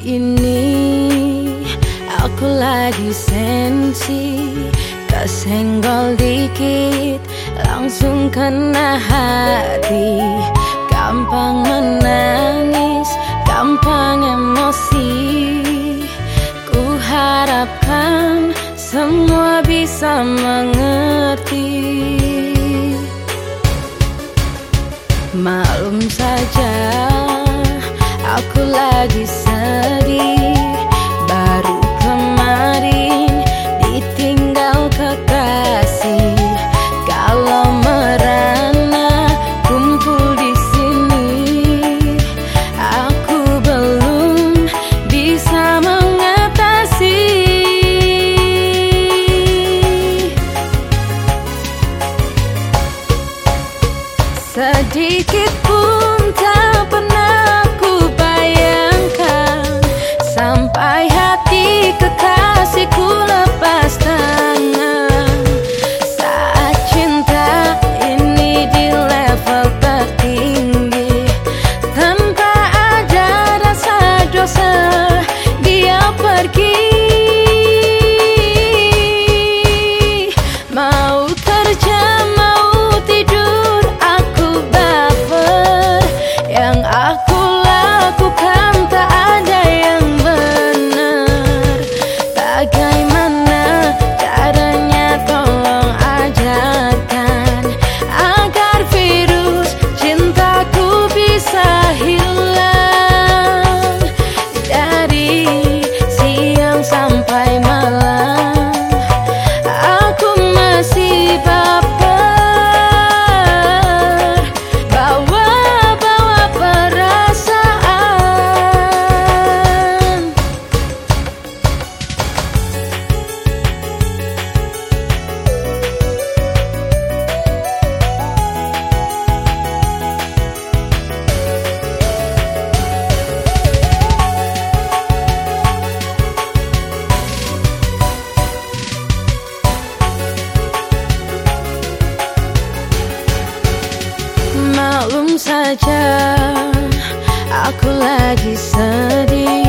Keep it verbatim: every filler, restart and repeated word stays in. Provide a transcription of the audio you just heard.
ini aku lagi sensi, kesenggol dikit langsung kena hati. Gampang menangis, gampang emosi. Ku harapkan semua bisa mengerti. Maklum saja aku lagi sedih. Baru kemarin ditinggal kekasih. Kalau merana kumpul di sini, aku belum bisa mengatasi. Sedikit pun tak pernah ku bayangkan sampai hati kekasihku lepas tangan. Saat cinta ini di level tertinggi, tanpa ada rasa dosa dia pergi. Mau kerja mau tidur aku baper. Yang aku lakukan tak ada yang benar. Bagaimana caranya tolong ajarkan agar virus cintaku bisa hilang. Dari siang sampai malam aku masih baper, bawa-bawa perasaan. Maklum saja aku lagi sedih.